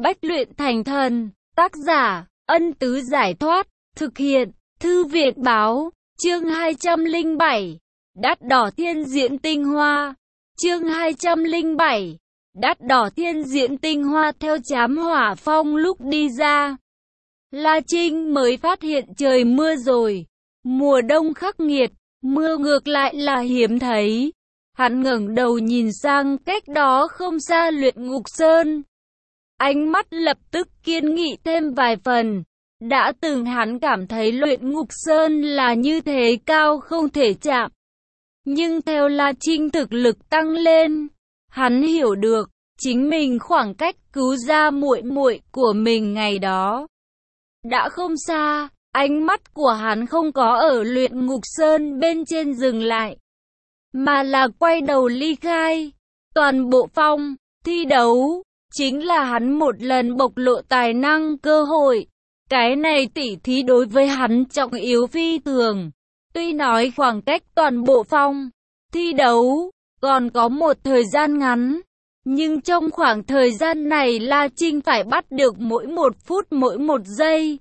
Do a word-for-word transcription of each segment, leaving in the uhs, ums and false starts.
Bách luyện thành thần. Tác giả, Ân Tứ Giải Thoát. Thực hiện, Thư Việt Báo. Chương hai trăm lẻ bảy. Đắt đỏ thiên diễn tinh hoa. Chương hai trăm lẻ bảy. Đắt đỏ thiên diễn tinh hoa. Theo Trám Hỏa Phong lúc đi ra, La Trinh mới phát hiện trời mưa rồi. Mùa đông khắc nghiệt, mưa ngược lại là hiếm thấy. Hắn ngẩng đầu nhìn sang cách đó không xa Luyện Ngục Sơn. Ánh mắt lập tức kiên nghị thêm vài phần. Đã từng hắn cảm thấy Luyện Ngục Sơn là như thế cao không thể chạm. Nhưng theo La Trinh thực lực tăng lên, hắn hiểu được, chính mình khoảng cách cứu ra muội muội của mình ngày đó đã không xa. Ánh mắt của hắn không có ở Luyện Ngục Sơn bên trên dừng lại, mà là quay đầu ly khai. Toàn bộ phong thi đấu chính là hắn một lần bộc lộ tài năng cơ hội. Cái này tỉ thí đối với hắn trọng yếu phi thường. Tuy nói khoảng cách toàn bộ phong thi đấu còn có một thời gian ngắn, nhưng trong khoảng thời gian này La Trinh phải bắt được mỗi một phút mỗi một giây.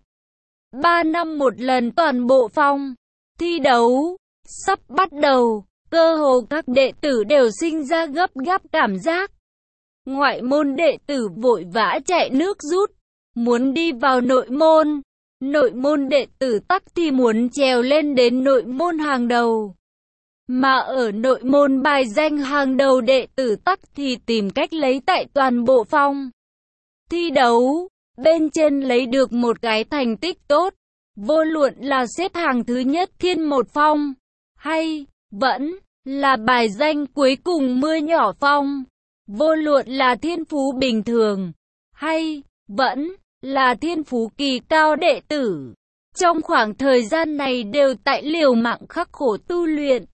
Ba năm một lần toàn bộ phong thi đấu sắp bắt đầu, cơ hồ các đệ tử đều sinh ra gấp gáp cảm giác. Ngoại môn đệ tử vội vã chạy nước rút, muốn đi vào nội môn. Nội môn đệ tử tắc thì muốn trèo lên đến nội môn hàng đầu. Mà ở nội môn bài danh hàng đầu đệ tử tắc thì tìm cách lấy tại toàn bộ phong thi đấu bên trên lấy được một cái thành tích tốt. Vô luận là xếp hàng thứ nhất thiên một phong, hay vẫn là bài danh cuối cùng mưa nhỏ phong. Vô luận là thiên phú bình thường, hay vẫn là thiên phú kỳ cao đệ tử, trong khoảng thời gian này đều tại liều mạng khắc khổ tu luyện.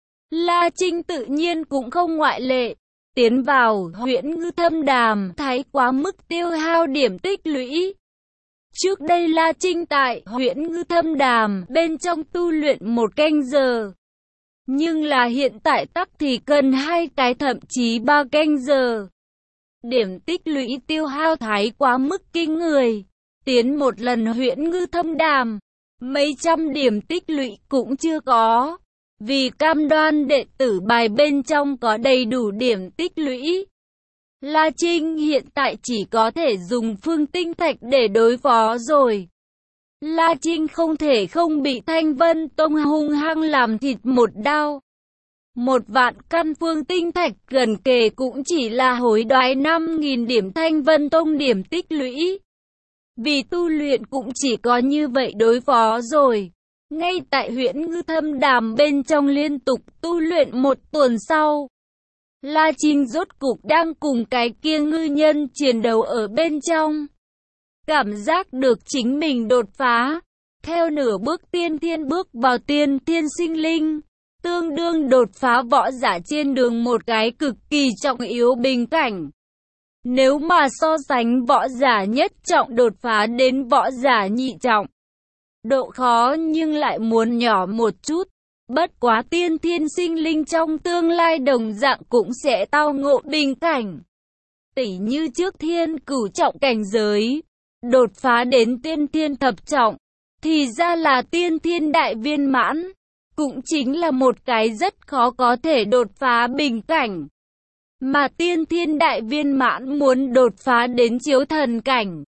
La Trinh tự nhiên cũng không ngoại lệ. Tiến vào Huyễn Ngư Thâm Đàm thái quá mức tiêu hao điểm tích lũy. Trước đây La Trinh tại Huyễn Ngư Thâm Đàm bên trong tu luyện một canh giờ, nhưng là hiện tại tắc thì cần hai cái thậm chí ba canh giờ. Điểm tích lũy tiêu hao thái quá mức kinh người. Tiến một lần Huyễn Ngư Thâm Đàm, mấy trăm điểm tích lũy cũng chưa có. Vì cam đoan đệ tử bài bên trong có đầy đủ điểm tích lũy, La Trinh hiện tại chỉ có thể dùng phương tinh thạch để đối phó rồi. La Trinh không thể không bị Thanh Vân Tông hung hăng làm thịt một đao. Một vạn căn phương tinh thạch gần kề cũng chỉ là hối đoái năm nghìn điểm Thanh Vân Tông điểm tích lũy. Vì tu luyện cũng chỉ có như vậy đối phó rồi. Ngay tại Huyễn Ngư Thâm Đàm bên trong liên tục tu luyện một tuần sau, La Trinh rốt cục đang cùng cái kia ngư nhân chiến đấu ở bên trong. Cảm giác được chính mình đột phá, theo nửa bước tiên thiên bước vào tiên thiên sinh linh, tương đương đột phá võ giả trên đường một cái cực kỳ trọng yếu bình cảnh. Nếu mà so sánh võ giả nhất trọng đột phá đến võ giả nhị trọng, độ khó nhưng lại muốn nhỏ một chút. Bất quá tiên thiên sinh linh trong tương lai đồng dạng cũng sẽ tao ngộ bình cảnh. Tỉ như trước thiên cửu trọng cảnh giới, đột phá đến tiên thiên thập trọng, thì ra là tiên thiên đại viên mãn, cũng chính là một cái rất khó có thể đột phá bình cảnh. Mà tiên thiên đại viên mãn muốn đột phá đến chiếu thần cảnh,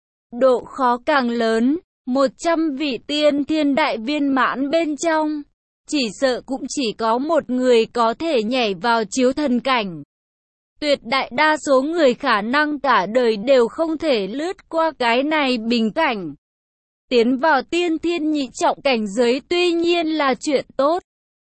độ khó càng lớn. Một trăm vị tiên thiên đại viên mãn bên trong, chỉ sợ cũng chỉ có một người có thể nhảy vào chiếu thần cảnh. Tuyệt đại đa số người khả năng cả đời đều không thể lướt qua cái này bình cảnh. Tiến vào tiên thiên nhị trọng cảnh giới tuy nhiên là chuyện tốt.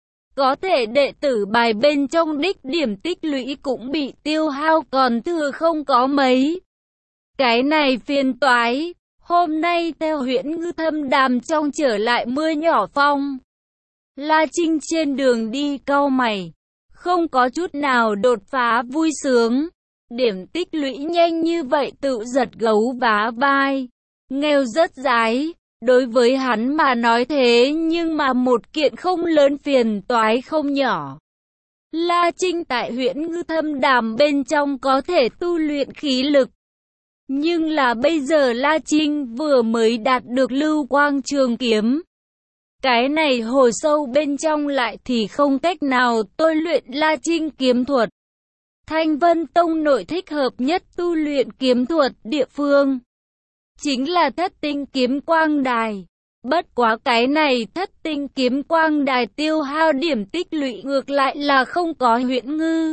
Có thể đệ tử bài bên trong đích điểm tích lũy cũng bị tiêu hao còn thừa không có mấy. Cái này phiền toái. Hôm nay theo Huyễn Ngư Thâm Đàm trong trở lại mưa nhỏ phong, La Trinh trên đường đi cau mày, không có chút nào đột phá vui sướng. Điểm tích lũy nhanh như vậy tự giật gấu vá vai, nghèo rất dái. Đối với hắn mà nói thế nhưng mà một kiện không lớn phiền toái không nhỏ. La Trinh tại Huyễn Ngư Thâm Đàm bên trong có thể tu luyện khí lực, Nhưng là bây giờ La Trinh vừa mới đạt được lưu quang trường kiếm. Cái này hồ sâu bên trong lại thì không cách nào tôi luyện La Trinh kiếm thuật. Thanh Vân Tông nội thích hợp nhất tu luyện kiếm thuật địa phương chính là thất tinh kiếm quang đài. Bất quá cái này thất tinh kiếm quang đài tiêu hao điểm tích lũy ngược lại là không có Huyễn Ngư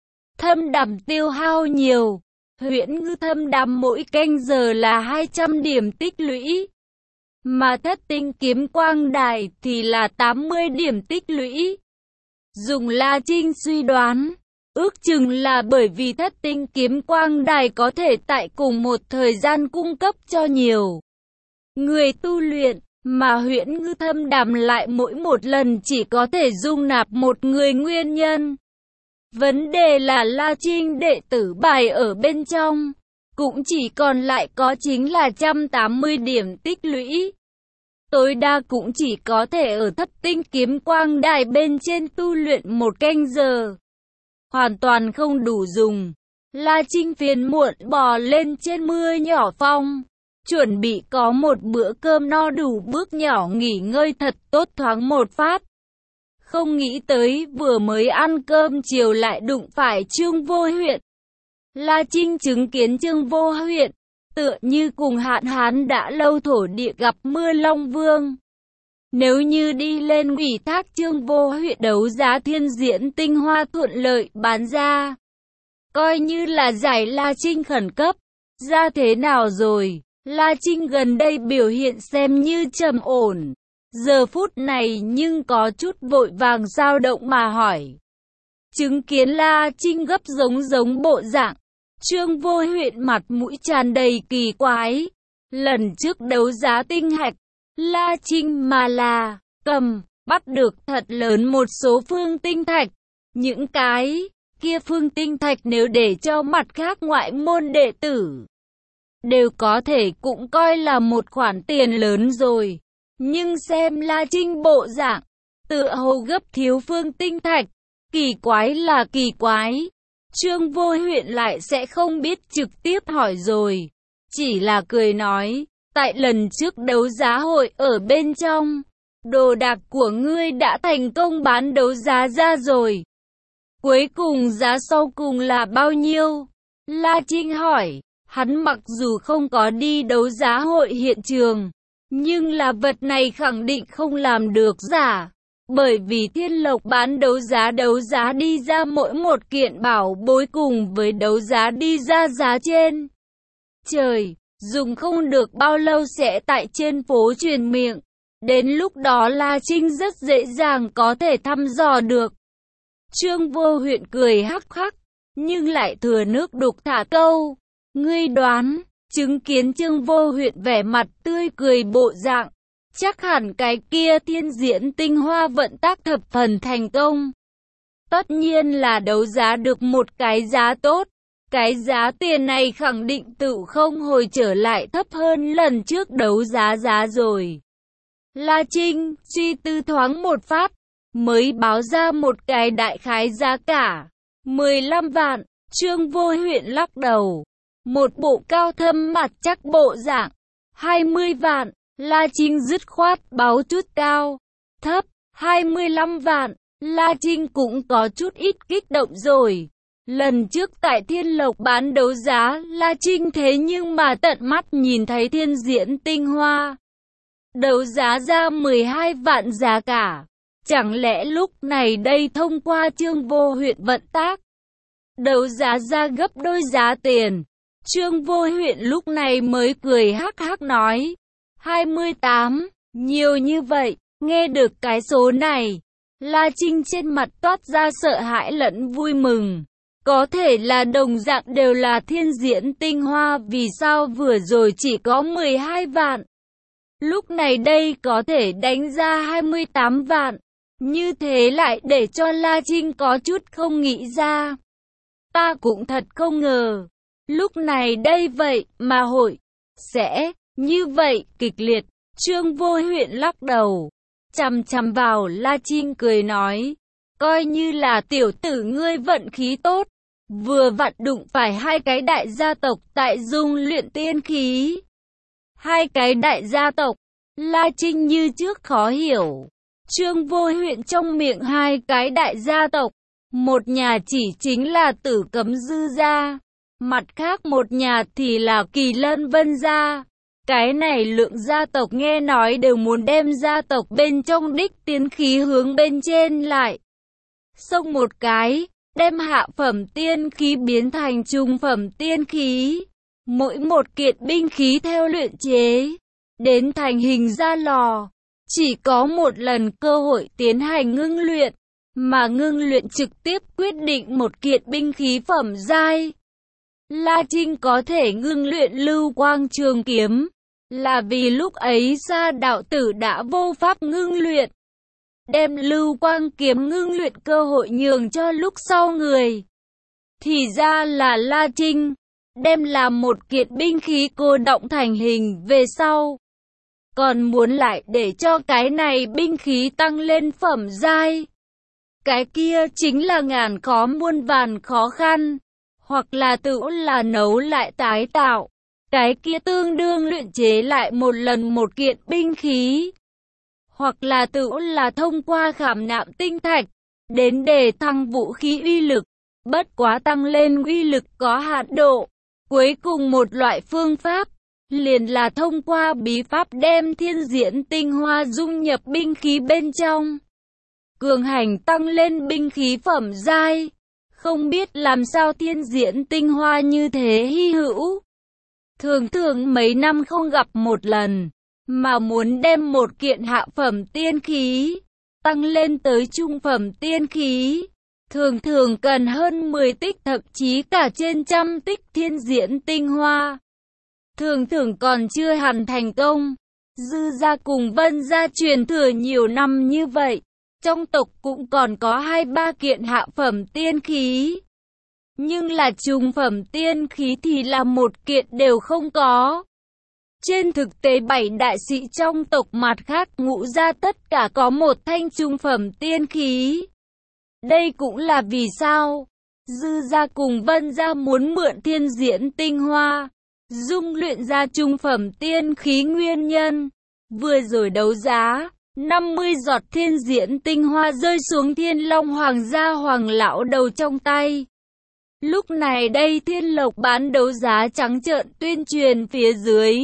Thâm Đàm tiêu hao nhiều. Huyễn Ngư Thâm Đàm mỗi canh giờ là hai trăm điểm tích lũy. Mà thất tinh kiếm quang đài thì là tám mươi điểm tích lũy. Dùng La Trinh suy đoán, ước chừng là bởi vì thất tinh kiếm quang đài có thể tại cùng một thời gian cung cấp cho nhiều người tu luyện, mà Huyễn Ngư Thâm Đàm lại mỗi một lần chỉ có thể dung nạp một người nguyên nhân. Vấn đề là La Trinh đệ tử bài ở bên trong, cũng chỉ còn lại có chính là một trăm tám mươi điểm tích lũy. Tối đa cũng chỉ có thể ở thất tinh kiếm quang đài bên trên tu luyện một canh giờ. Hoàn toàn không đủ dùng. La Trinh phiền muộn bò lên trên mưa nhỏ phong, chuẩn bị có một bữa cơm no đủ bước nhỏ nghỉ ngơi thật tốt thoáng một phát. Không nghĩ tới vừa mới ăn cơm chiều lại đụng phải Trương Vô Huyện. La Trinh chứng kiến Trương Vô Huyện, tựa như cùng Hạn Hán đã lâu thổ địa gặp mưa Long Vương. Nếu như đi lên ủy thác Trương Vô Huyện đấu giá thiên diễn tinh hoa thuận lợi bán ra, coi như là giải La Trinh khẩn cấp. Ra thế nào rồi? La Trinh gần đây biểu hiện xem như trầm ổn. Giờ phút này nhưng có chút vội vàng dao động mà hỏi. Chứng kiến La Trinh gấp giống giống bộ dạng, Trương Vô Huyện mặt mũi tràn đầy kỳ quái. Lần trước đấu giá tinh hạch, La Trinh mà là cầm, bắt được thật lớn một số phương tinh thạch. Những cái kia phương tinh thạch nếu để cho mặt khác ngoại môn đệ tử, đều có thể cũng coi là một khoản tiền lớn rồi. Nhưng xem La Trinh bộ dạng, tựa hồ gấp thiếu phương tinh thạch, kỳ quái là kỳ quái. Trương Vô Huyện lại sẽ không biết trực tiếp hỏi rồi, chỉ là cười nói, tại lần trước đấu giá hội ở bên trong, đồ đạc của ngươi đã thành công bán đấu giá ra rồi. Cuối cùng giá sau cùng là bao nhiêu? La Trinh hỏi, hắn mặc dù không có đi đấu giá hội hiện trường, nhưng là vật này khẳng định không làm được giả. Bởi vì Thiên Lộc bán đấu giá đấu giá đi ra mỗi một kiện bảo bối cùng với đấu giá đi ra giá trên trời, dùng không được bao lâu sẽ tại trên phố truyền miệng. Đến lúc đó La Trinh rất dễ dàng có thể thăm dò được. Trương Vô Huyện cười hắc hắc, nhưng lại thừa nước đục thả câu. Ngươi đoán, chứng kiến Trương Vô Huyện vẻ mặt tươi cười bộ dạng, chắc hẳn cái kia thiên diễn tinh hoa vận tác thập phần thành công. Tất nhiên là đấu giá được một cái giá tốt. Cái giá tiền này khẳng định tự không hồi trở lại thấp hơn lần trước đấu giá giá rồi. La Trinh suy tư thoáng một phát, mới báo ra một cái đại khái giá cả. mười lăm vạn, Trương Vô Huyện lắc đầu. Một bộ cao thâm mặt chắc bộ dạng. hai mươi vạn, La Trinh dứt khoát báo chút cao. Thấp, hai mươi lăm vạn, La Trinh cũng có chút ít kích động rồi. Lần trước tại Thiên Lộc bán đấu giá, La Trinh thế nhưng mà tận mắt nhìn thấy thiên diễn tinh hoa đấu giá ra mười hai vạn giá cả. Chẳng lẽ lúc này đây thông qua Trương Vô Huyện vận tác, đấu giá ra gấp đôi giá tiền? Trương Vô Huyện lúc này mới cười hắc hắc nói, hai mươi tám, nhiều như vậy. Nghe được cái số này, La Trinh trên mặt toát ra sợ hãi lẫn vui mừng. Có thể là đồng dạng đều là thiên diễn tinh hoa, vì sao vừa rồi chỉ có mười hai vạn, lúc này đây có thể đánh ra hai mươi tám vạn. Như thế lại để cho La Trinh có chút không nghĩ ra. Ta cũng thật không ngờ, lúc này đây vậy mà hội sẽ như vậy kịch liệt. Trương Vô Huyện lắc đầu, chằm chằm vào La Trinh cười nói, coi như là tiểu tử ngươi vận khí tốt, vừa vặn đụng phải hai cái đại gia tộc tại dung luyện tiên khí. Hai cái đại gia tộc, La Trinh như trước khó hiểu. Trương Vô Huyện trong miệng hai cái đại gia tộc, một nhà chỉ chính là Tử Cấm Dư gia, mặt khác một nhà thì là Kỳ Lân Vân gia. Cái này lượng gia tộc nghe nói đều muốn đem gia tộc bên trong đích tiến khí hướng bên trên lại. Xông một cái, đem hạ phẩm tiên khí biến thành trung phẩm tiên khí. Mỗi một kiện binh khí theo luyện chế, đến thành hình ra lò, chỉ có một lần cơ hội tiến hành ngưng luyện, mà ngưng luyện trực tiếp quyết định một kiện binh khí phẩm giai. La Trinh có thể ngưng luyện Lưu Quang Trường Kiếm, là vì lúc ấy Sa đạo tử đã vô pháp ngưng luyện. Đem Lưu Quang Kiếm ngưng luyện cơ hội nhường cho lúc sau người. Thì ra là La Trinh, đem làm một kiện binh khí cô động thành hình về sau. Còn muốn lại để cho cái này binh khí tăng lên phẩm giai. Cái kia chính là ngàn khó muôn vàn khó khăn, hoặc là tự là nấu lại tái tạo. Cái kia tương đương luyện chế lại một lần một kiện binh khí. Hoặc là tự là thông qua khảm nạm tinh thạch, đến để thăng vũ khí uy lực, bất quá tăng lên uy lực có hạn độ. Cuối cùng một loại phương pháp, liền là thông qua bí pháp đem thiên diễn tinh hoa dung nhập binh khí bên trong. Cường hành tăng lên binh khí phẩm giai. Không biết làm sao thiên diễn tinh hoa như thế hy hữu. Thường thường mấy năm không gặp một lần, mà muốn đem một kiện hạ phẩm tiên khí, tăng lên tới trung phẩm tiên khí. Thường thường cần hơn mười tích thậm chí cả trên trăm tích thiên diễn tinh hoa. Thường thường còn chưa hẳn thành công. Dư gia cùng Vân gia truyền thừa nhiều năm như vậy. Trong tộc cũng còn có hai ba kiện hạ phẩm tiên khí. Nhưng là trung phẩm tiên khí thì là một kiện đều không có. Trên thực tế bảy đại sĩ trong tộc mặt khác Ngũ gia tất cả có một thanh trung phẩm tiên khí. Đây cũng là vì sao Dư gia cùng Vân gia muốn mượn thiên diễn tinh hoa, dung luyện ra trung phẩm tiên khí nguyên nhân. Vừa rồi đấu giá, năm mươi giọt thiên diễn tinh hoa rơi xuống Thiên Long Hoàng gia Hoàng lão đầu trong tay. Lúc này đây Thiên Lộc bán đấu giá trắng trợn tuyên truyền phía dưới.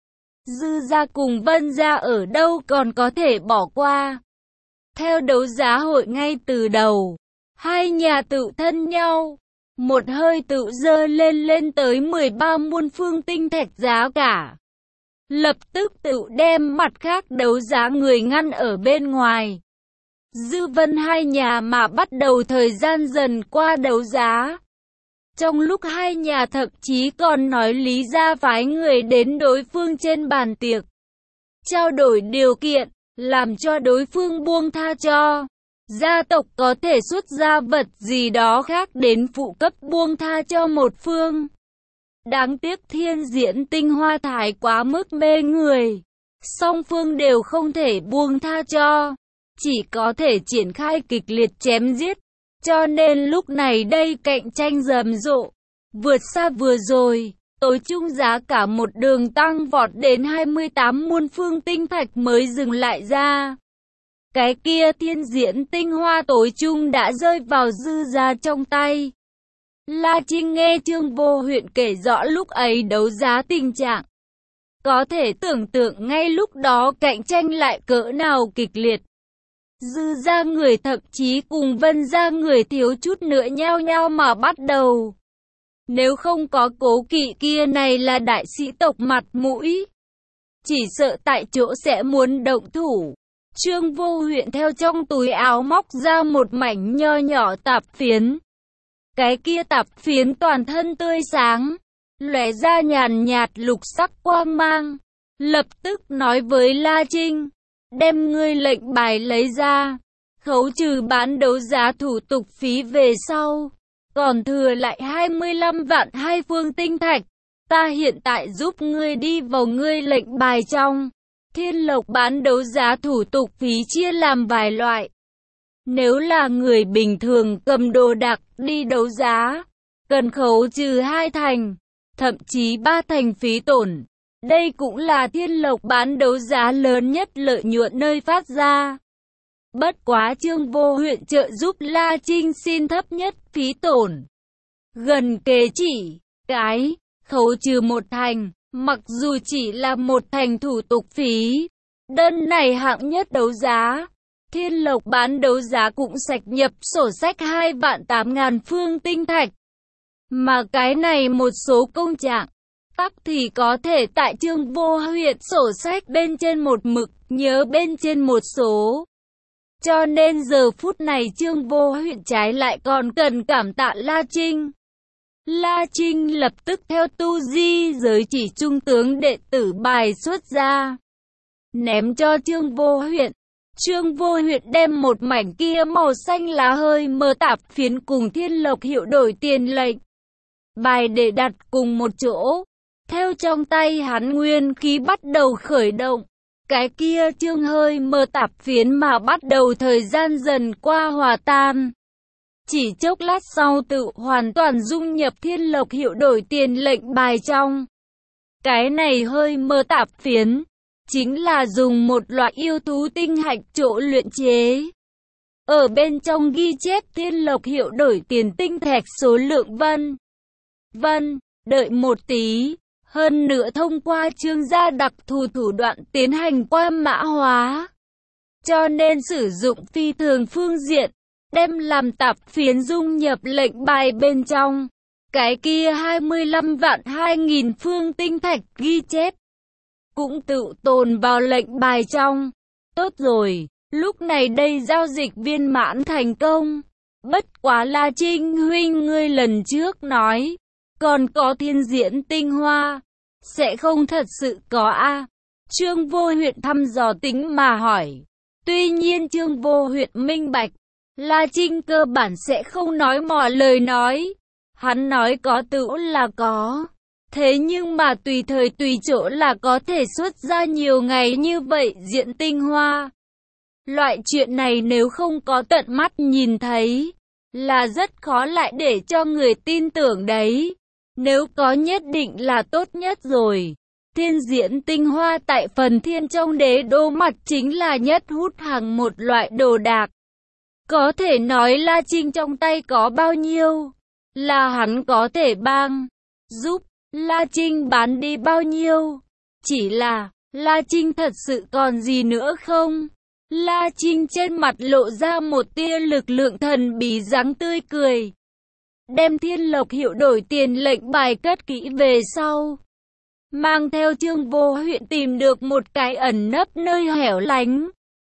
Dư gia cùng Vân gia ở đâu còn có thể bỏ qua. Theo đấu giá hội ngay từ đầu, hai nhà tự thân nhau, một hơi tự dơ lên lên tới mười ba muôn phương tinh thạch giá cả. Lập tức tự đem mặt khác đấu giá người ngăn ở bên ngoài. Dư Vân hai nhà mà bắt đầu thời gian dần qua đấu giá. Trong lúc hai nhà thậm chí còn nói lý ra phái người đến đối phương trên bàn tiệc, trao đổi điều kiện, làm cho đối phương buông tha cho. Gia tộc có thể xuất ra vật gì đó khác đến phụ cấp buông tha cho một phương. Đáng tiếc thiên diễn tinh hoa thái quá mức mê người. Song phương đều không thể buông tha cho. Chỉ có thể triển khai kịch liệt chém giết. Cho nên lúc này đây cạnh tranh rầm rộ. Vượt xa vừa rồi. Tối trung giá cả một đường tăng vọt đến hai mươi tám muôn phương tinh thạch mới dừng lại ra. Cái kia thiên diễn tinh hoa tối trung đã rơi vào Dư gia trong tay. La Trinh nghe Trương Vô Huyện kể rõ lúc ấy đấu giá tình trạng. Có thể tưởng tượng ngay lúc đó cạnh tranh lại cỡ nào kịch liệt. Dư gia người thậm chí cùng Vân gia người thiếu chút nữa nhao nhao mà bắt đầu. Nếu không có cố kỵ kia này là đại sĩ tộc mặt mũi, chỉ sợ tại chỗ sẽ muốn động thủ. Trương Vô Huyện theo trong túi áo móc ra một mảnh nho nhỏ tạp phiến. Cái kia tạp phiến toàn thân tươi sáng, lóe ra nhàn nhạt lục sắc quang mang. Lập tức nói với La Trinh, đem ngươi lệnh bài lấy ra, khấu trừ bán đấu giá thủ tục phí về sau, còn thừa lại hai mươi lăm vạn hai phương tinh thạch. Ta hiện tại giúp ngươi đi vào ngươi lệnh bài trong. Thiên Lộc bán đấu giá thủ tục phí chia làm vài loại. Nếu là người bình thường cầm đồ đạc đi đấu giá, cần khấu trừ hai thành, thậm chí ba thành phí tổn. Đây cũng là Thiên Lộc bán đấu giá lớn nhất lợi nhuận nơi phát ra. Bất quá Trương Vô Huyện trợ giúp La Trinh xin thấp nhất phí tổn. Gần kề chỉ cái khấu trừ một thành, mặc dù chỉ là một thành thủ tục phí. Đơn này hạng nhất đấu giá, Thiên Lộc bán đấu giá cũng sạch nhập sổ sách hai vạn tám ngàn phương tinh thạch. Mà cái này một số công trạng tắc thì có thể tại Trương Vô Huyện sổ sách bên trên một mực, nhớ bên trên một số. Cho nên giờ phút này Trương Vô Huyện trái lại còn cần cảm tạ La Trinh. La Trinh lập tức theo tu di giới chỉ trung tướng đệ tử bài xuất ra, ném cho Trương Vô Huyện. Trương Vô Huyện đem một mảnh kia màu xanh lá hơi mờ tạp phiến cùng Thiên Lộc hiệu đổi tiền lệnh bài để đặt cùng một chỗ. Theo trong tay hắn nguyên khí bắt đầu khởi động, cái kia chương hơi mờ tạp phiến mà bắt đầu thời gian dần qua hòa tan. Chỉ chốc lát sau tự hoàn toàn dung nhập Thiên Lộc hiệu đổi tiền lệnh bài trong. Cái này hơi mờ tạp phiến chính là dùng một loại yêu thú tinh hạch chỗ luyện chế. Ở bên trong ghi chép Thiên Lộc hiệu đổi tiền tinh thạch số lượng vân. Vân, đợi một tí, hơn nữa thông qua Trương gia đặc thù thủ đoạn tiến hành qua mã hóa. Cho nên sử dụng phi thường phương diện, đem làm tạp phiến dung nhập lệnh bài bên trong. Cái kia hai mươi lăm vạn hai nghìn phương tinh thạch ghi chép cũng tự tồn vào lệnh bài trong. Tốt rồi, lúc này đây giao dịch viên mãn thành công. Bất quá La Trinh huynh ngươi lần trước nói, còn có thiên diễn tinh hoa, sẽ không thật sự có a? À? Trương Vô Huyện thăm dò tính mà hỏi. Tuy nhiên Trương Vô Huyện minh bạch, La Trinh cơ bản sẽ không nói mỏ lời nói. Hắn nói có tự là có. Thế nhưng mà tùy thời tùy chỗ là có thể xuất ra nhiều ngày như vậy diễn tinh hoa. Loại chuyện này nếu không có tận mắt nhìn thấy, là rất khó lại để cho người tin tưởng đấy. Nếu có nhất định là tốt nhất rồi. Thiên diễn tinh hoa tại phần thiên trong đế đô mặt chính là nhất hút hàng một loại đồ đạc. Có thể nói La Trinh trong tay có bao nhiêu, là hắn có thể bang, giúp La Trinh bán đi bao nhiêu. Chỉ là, La Trinh thật sự còn gì nữa không? La Trinh trên mặt lộ ra một tia lực lượng thần bí dáng tươi cười. Đem Thiên Lộc hiệu đổi tiền lệnh bài cất kỹ về sau. Mang theo Trương Vô Huyện tìm được một cái ẩn nấp nơi hẻo lánh.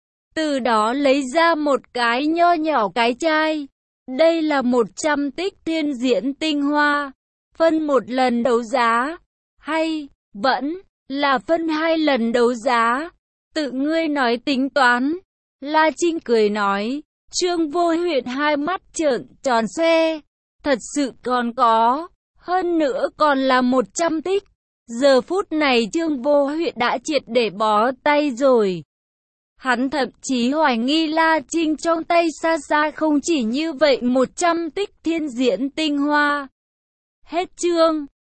Từ đó lấy ra một cái nho nhỏ cái chai. Đây là một trăm tích thiên diễn tinh hoa. Phân một lần đấu giá. Hay, vẫn, là phân hai lần đấu giá. Tự ngươi nói tính toán. La Trinh cười nói. Trương Vô Huyện hai mắt trợn tròn xoe. Thật sự còn có. Hơn nữa còn là một trăm tích. Giờ phút này Trương Vô Huyện đã triệt để bó tay rồi. Hắn thậm chí hoài nghi La Trinh trong tay xa xa không chỉ như vậy một trăm tích thiên diễn tinh hoa. Hết chương.